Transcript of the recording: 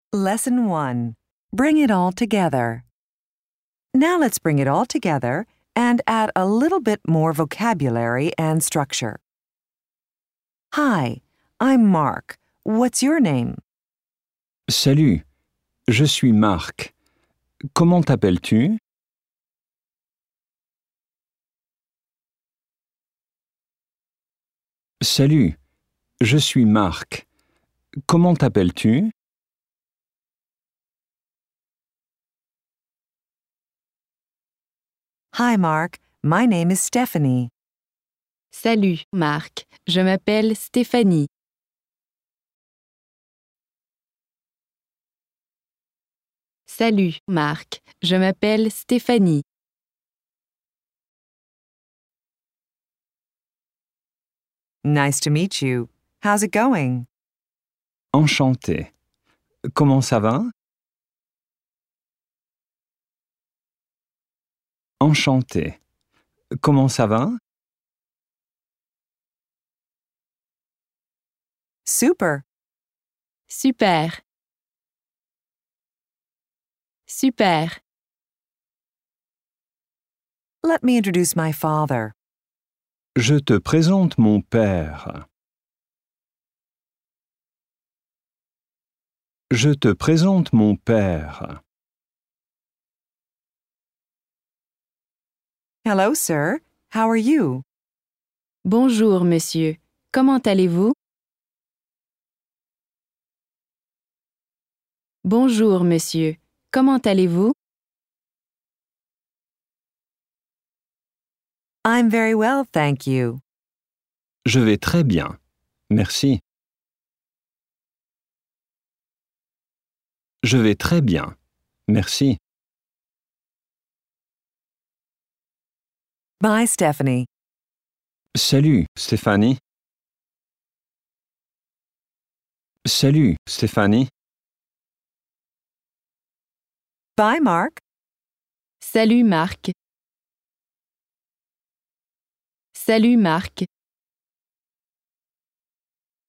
Lesson 1. Bring it all together. Now let's bring it all together and add a little bit more vocabulary and structure. Hi, I'm Mark. What's your name? Salut, je suis Marc. Comment t'appelles-tu? Salut, je suis Marc. Comment t'appelles-tu? Hi, Mark. My name is Stephanie. Salut, Marc. Je m'appelle Stéphanie. Salut, Marc. Je m'appelle Stéphanie. Nice to meet you. How's it going? Enchanté. Comment ça va? Enchanté. Comment ça va? Super. Super. Super. Let me introduce my father. Je te présente mon père. Je te présente mon père. Hello, sir. How are you? Bonjour, monsieur. Comment allez-vous? Bonjour, monsieur. Comment allez-vous? I'm very well, thank you. Je vais très bien. Merci. Je vais très bien. Merci. Bye, Stephanie. Salut, Stéphanie. Salut, Stéphanie. Bye, Mark. Salut, Marc. Salut, Marc.